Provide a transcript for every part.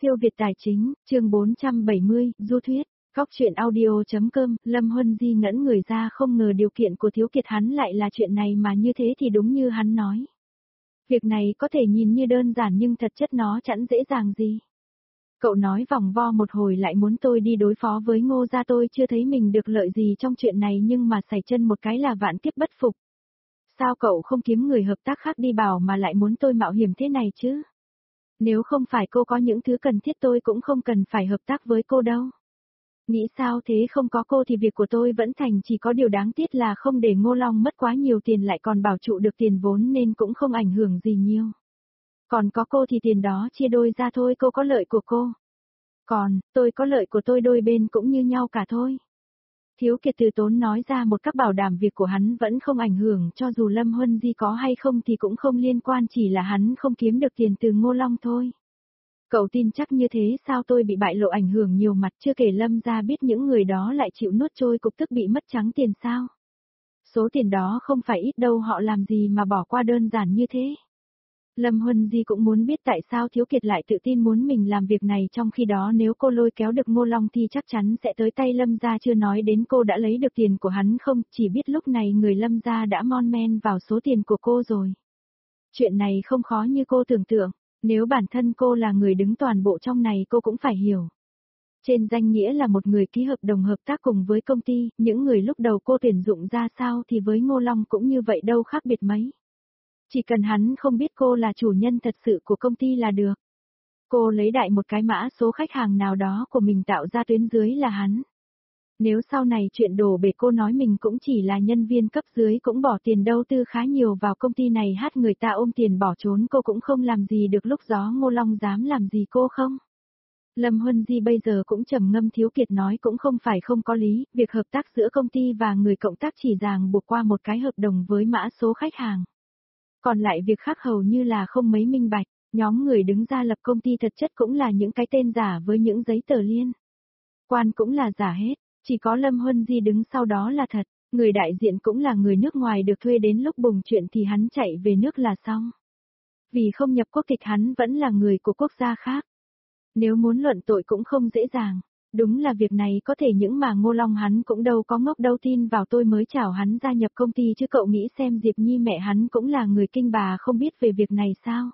Siêu Việt Tài Chính, chương 470, Du Thuyết, Góc truyện audio.com, Lâm Huân Di ngẩn người ra, không ngờ điều kiện của Thiếu Kiệt hắn lại là chuyện này, mà như thế thì đúng như hắn nói. Việc này có thể nhìn như đơn giản nhưng thật chất nó chẳng dễ dàng gì. Cậu nói vòng vo một hồi lại muốn tôi đi đối phó với Ngô gia, tôi chưa thấy mình được lợi gì trong chuyện này, nhưng mà sảy chân một cái là vạn kiếp bất phục. Sao cậu không kiếm người hợp tác khác đi bảo mà lại muốn tôi mạo hiểm thế này chứ? Nếu không phải cô có những thứ cần thiết tôi cũng không cần phải hợp tác với cô đâu. Nghĩ sao thế, không có cô thì việc của tôi vẫn thành, chỉ có điều đáng tiếc là không để Ngô Long mất quá nhiều tiền lại còn bảo trụ được tiền vốn nên cũng không ảnh hưởng gì nhiều. Còn có cô thì tiền đó chia đôi ra thôi, cô có lợi của cô. Còn, tôi có lợi của tôi, đôi bên cũng như nhau cả thôi. Thiếu Kiệt từ tốn nói ra một các bảo đảm việc của hắn vẫn không ảnh hưởng, cho dù Lâm Huân Di có hay không thì cũng không liên quan, chỉ là hắn không kiếm được tiền từ Ngô Long thôi. Cậu tin chắc như thế sao? Tôi bị bại lộ ảnh hưởng nhiều mặt, chưa kể Lâm gia biết những người đó lại chịu nuốt trôi cục tức bị mất trắng tiền sao? Số tiền đó không phải ít đâu, họ làm gì mà bỏ qua đơn giản như thế? Lâm Huân Di cũng muốn biết tại sao Thiếu Kiệt lại tự tin muốn mình làm việc này, trong khi đó nếu cô lôi kéo được Ngô Long thì chắc chắn sẽ tới tay Lâm gia, chưa nói đến cô đã lấy được tiền của hắn không, chỉ biết lúc này người Lâm gia đã mon men vào số tiền của cô rồi. Chuyện này không khó như cô tưởng tượng, nếu bản thân cô là người đứng toàn bộ trong này cô cũng phải hiểu. Trên danh nghĩa là một người ký hợp đồng hợp tác cùng với công ty, những người lúc đầu cô tuyển dụng ra sao thì với Ngô Long cũng như vậy, đâu khác biệt mấy. Chỉ cần hắn không biết cô là chủ nhân thật sự của công ty là được. Cô lấy đại một cái mã số khách hàng nào đó của mình tạo ra tuyến dưới là hắn. Nếu sau này chuyện đổ bể cô nói mình cũng chỉ là nhân viên cấp dưới, cũng bỏ tiền đầu tư khá nhiều vào công ty này, hát người ta ôm tiền bỏ trốn, cô cũng không làm gì được, lúc gió Ngô Long dám làm gì cô không? Lâm Huân Di bây giờ cũng trầm ngâm, Thiếu Kiệt nói cũng không phải không có lý, việc hợp tác giữa công ty và người cộng tác chỉ ràng buộc qua một cái hợp đồng với mã số khách hàng. Còn lại việc khác hầu như là không mấy minh bạch, nhóm người đứng ra lập công ty thật chất cũng là những cái tên giả với những giấy tờ liên quan cũng là giả hết, chỉ có Lâm Huân Di đứng sau đó là thật, người đại diện cũng là người nước ngoài được thuê, đến lúc bùng chuyện thì hắn chạy về nước là xong. Vì không nhập quốc tịch hắn vẫn là người của quốc gia khác. Nếu muốn luận tội cũng không dễ dàng. Đúng là việc này có thể, những mà Ngô Long hắn cũng đâu có ngốc đâu, tin vào tôi mới chào hắn gia nhập công ty chứ. Cậu nghĩ xem, Diệp Nhi mẹ hắn cũng là người kinh bà, không biết về việc này sao?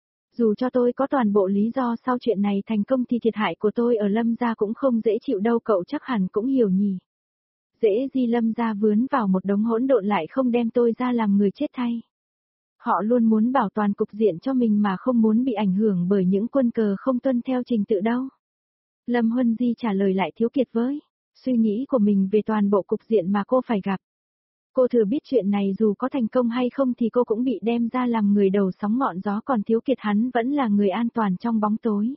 Dù cho tôi có toàn bộ lý do sau chuyện này thành công thì thiệt hại của tôi ở Lâm gia cũng không dễ chịu đâu, cậu chắc hẳn cũng hiểu nhỉ. Dễ gì Lâm gia vướng vào một đống hỗn độn lại không đem tôi ra làm người chết thay. Họ luôn muốn bảo toàn cục diện cho mình mà không muốn bị ảnh hưởng bởi những quân cờ không tuân theo trình tự đâu. Lâm Huân Di trả lời lại Thiếu Kiệt với suy nghĩ của mình về toàn bộ cục diện mà cô phải gặp. Cô thừa biết chuyện này dù có thành công hay không thì cô cũng bị đem ra làm người đầu sóng ngọn gió, còn Thiếu Kiệt hắn vẫn là người an toàn trong bóng tối.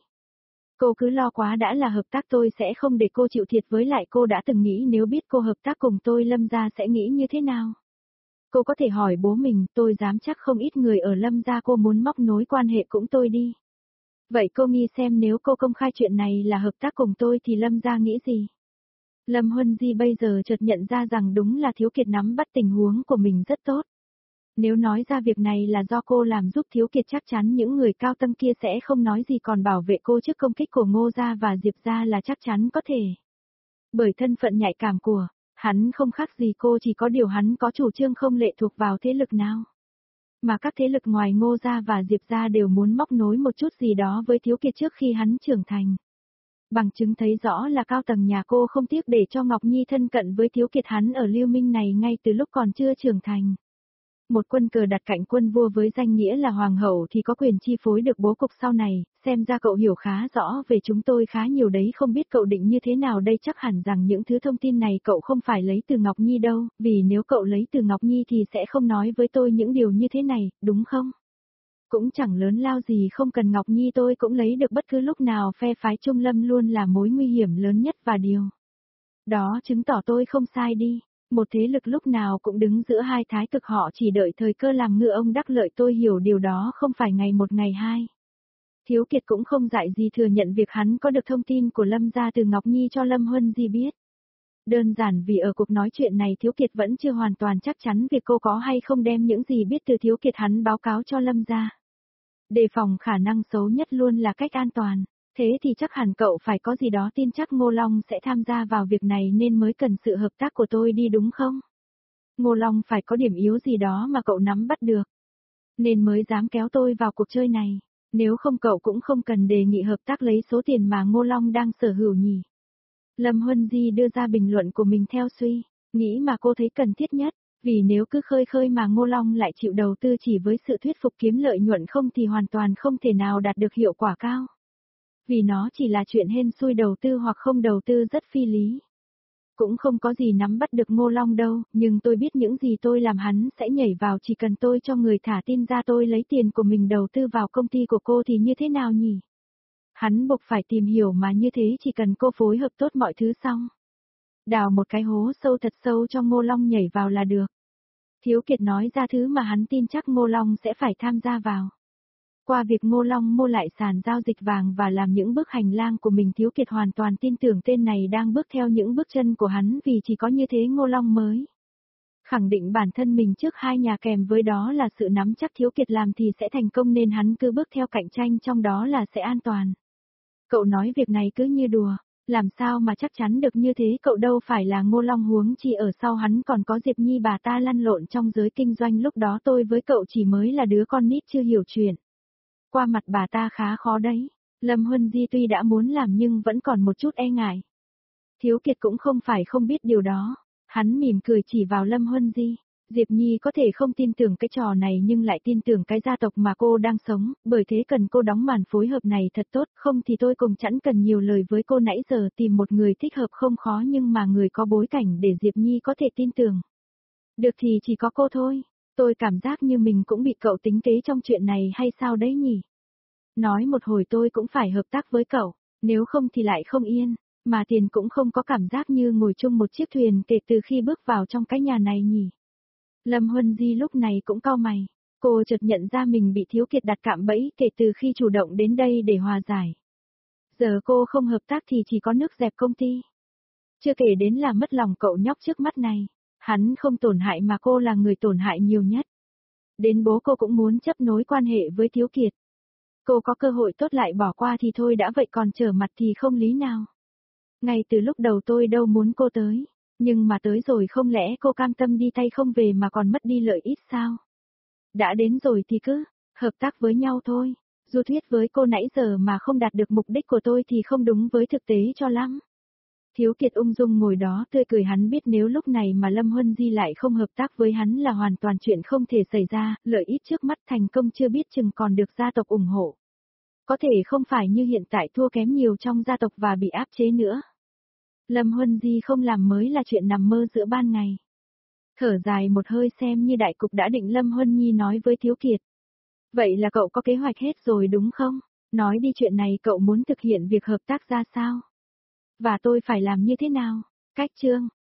Cô cứ lo quá đã, là hợp tác tôi sẽ không để cô chịu thiệt, với lại cô đã từng nghĩ nếu biết cô hợp tác cùng tôi Lâm gia sẽ nghĩ như thế nào. Cô có thể hỏi bố mình, tôi dám chắc không ít người ở Lâm gia cô muốn móc nối quan hệ cũng tôi đi. Vậy cô nghĩ xem nếu cô công khai chuyện này là hợp tác cùng tôi thì Lâm gia nghĩ gì? Lâm Huân Di bây giờ chợt nhận ra rằng đúng là Thiếu Kiệt nắm bắt tình huống của mình rất tốt. Nếu nói ra việc này là do cô làm giúp Thiếu Kiệt, chắc chắn những người cao tâm kia sẽ không nói gì, còn bảo vệ cô trước công kích của Ngô gia và Diệp gia là chắc chắn có thể. Bởi thân phận nhạy cảm của hắn không khác gì cô, chỉ có điều hắn có chủ trương không lệ thuộc vào thế lực nào. Mà các thế lực ngoài Ngô gia và Diệp gia đều muốn móc nối một chút gì đó với Thiếu Kiệt trước khi hắn trưởng thành. Bằng chứng thấy rõ là cao tầng nhà cô không tiếc để cho Ngọc Nhi thân cận với Thiếu Kiệt hắn ở Lưu Minh này ngay từ lúc còn chưa trưởng thành. Một quân cờ đặt cạnh quân vua với danh nghĩa là hoàng hậu thì có quyền chi phối được bố cục sau này, xem ra cậu hiểu khá rõ về chúng tôi khá nhiều đấy, không biết cậu định như thế nào đây. Chắc hẳn rằng những thứ thông tin này cậu không phải lấy từ Ngọc Nhi đâu, vì nếu cậu lấy từ Ngọc Nhi thì sẽ không nói với tôi những điều như thế này, đúng không? Cũng chẳng lớn lao gì, không cần Ngọc Nhi tôi cũng lấy được bất cứ lúc nào, phe phái Trung Lâm luôn là mối nguy hiểm lớn nhất và điều đó chứng tỏ tôi không sai đi. Một thế lực lúc nào cũng đứng giữa hai thái cực, họ chỉ đợi thời cơ làm ngựa ông đắc lợi, tôi hiểu điều đó không phải ngày một ngày hai. Thiếu Kiệt cũng không dại gì thừa nhận việc hắn có được thông tin của Lâm gia từ Ngọc Nhi cho Lâm Huân Di biết. Đơn giản vì ở cuộc nói chuyện này Thiếu Kiệt vẫn chưa hoàn toàn chắc chắn việc cô có hay không đem những gì biết từ Thiếu Kiệt hắn báo cáo cho Lâm gia. Đề phòng khả năng xấu nhất luôn là cách an toàn. Thế thì chắc hẳn cậu phải có gì đó tin chắc Ngô Long sẽ tham gia vào việc này nên mới cần sự hợp tác của tôi đi đúng không? Ngô Long phải có điểm yếu gì đó mà cậu nắm bắt được. Nên mới dám kéo tôi vào cuộc chơi này. Nếu không cậu cũng không cần đề nghị hợp tác lấy số tiền mà Ngô Long đang sở hữu nhỉ. Lâm Huân Di đưa ra bình luận của mình theo suy nghĩ mà cô thấy cần thiết nhất. Vì nếu cứ khơi khơi mà Ngô Long lại chịu đầu tư chỉ với sự thuyết phục kiếm lợi nhuận không thì hoàn toàn không thể nào đạt được hiệu quả cao. Vì nó chỉ là chuyện hên xui đầu tư hoặc không đầu tư rất phi lý. Cũng không có gì nắm bắt được Ngô Long đâu, nhưng tôi biết những gì tôi làm hắn sẽ nhảy vào chỉ cần tôi cho người thả tin ra tôi lấy tiền của mình đầu tư vào công ty của cô thì như thế nào nhỉ? Hắn buộc phải tìm hiểu mà như thế chỉ cần cô phối hợp tốt mọi thứ xong. Đào một cái hố sâu thật sâu cho Ngô Long nhảy vào là được. Thiếu Kiệt nói ra thứ mà hắn tin chắc Ngô Long sẽ phải tham gia vào. Qua việc Ngô Long mua lại sàn giao dịch vàng và làm những bước hành lang của mình Thiếu Kiệt hoàn toàn tin tưởng tên này đang bước theo những bước chân của hắn vì chỉ có như thế Ngô Long mới khẳng định bản thân mình trước hai nhà kèm với đó là sự nắm chắc Thiếu Kiệt làm thì sẽ thành công nên hắn cứ bước theo cạnh tranh trong đó là sẽ an toàn. Cậu nói việc này cứ như đùa, làm sao mà chắc chắn được như thế cậu đâu phải là Ngô Long huống chi ở sau hắn còn có Diệp Nhi bà ta lăn lộn trong giới kinh doanh lúc đó tôi với cậu chỉ mới là đứa con nít chưa hiểu chuyện. Qua mặt bà ta khá khó đấy. Lâm Huân Di tuy đã muốn làm nhưng vẫn còn một chút e ngại. Thiếu Kiệt cũng không phải không biết điều đó. Hắn mỉm cười chỉ vào Lâm Huân Di. Diệp Nhi có thể không tin tưởng cái trò này nhưng lại tin tưởng cái gia tộc mà cô đang sống, bởi thế cần cô đóng màn phối hợp này thật tốt, không thì tôi cùng chẳng cần nhiều lời với cô nãy giờ tìm một người thích hợp không khó nhưng mà người có bối cảnh để Diệp Nhi có thể tin tưởng. Được thì chỉ có cô thôi. Tôi cảm giác như mình cũng bị cậu tính kế trong chuyện này hay sao đấy nhỉ? Nói một hồi tôi cũng phải hợp tác với cậu, nếu không thì lại không yên, mà tiền cũng không có cảm giác như ngồi chung một chiếc thuyền kể từ khi bước vào trong cái nhà này nhỉ. Lâm Huân Di lúc này cũng cau mày, cô chợt nhận ra mình bị Thiếu Kiệt đặt cạm bẫy kể từ khi chủ động đến đây để hòa giải. Giờ cô không hợp tác thì chỉ có nước dẹp công ty. Chưa kể đến là mất lòng cậu nhóc trước mắt này, hắn không tổn hại mà cô là người tổn hại nhiều nhất. Đến bố cô cũng muốn chấp nối quan hệ với Thiếu Kiệt. Cô có cơ hội tốt lại bỏ qua thì thôi đã vậy còn trở mặt thì không lý nào. Ngay từ lúc đầu tôi đâu muốn cô tới, nhưng mà tới rồi không lẽ cô cam tâm đi tay không về mà còn mất đi lợi ích sao? Đã đến rồi thì cứ, hợp tác với nhau thôi. Du thuyết với cô nãy giờ mà không đạt được mục đích của tôi thì không đúng với thực tế cho lắm. Thiếu Kiệt ung dung ngồi đó tươi cười hắn biết nếu lúc này mà Lâm Huân Di lại không hợp tác với hắn là hoàn toàn chuyện không thể xảy ra, lợi ích trước mắt thành công chưa biết chừng còn được gia tộc ủng hộ. Có thể không phải như hiện tại thua kém nhiều trong gia tộc và bị áp chế nữa. Lâm Huân Di không làm mới là chuyện nằm mơ giữa ban ngày. Thở dài một hơi xem như đại cục đã định Lâm Huân Nhi nói với Thiếu Kiệt. Vậy là cậu có kế hoạch hết rồi đúng không? Nói đi chuyện này cậu muốn thực hiện việc hợp tác ra sao? Và tôi phải làm như thế nào? Cách chương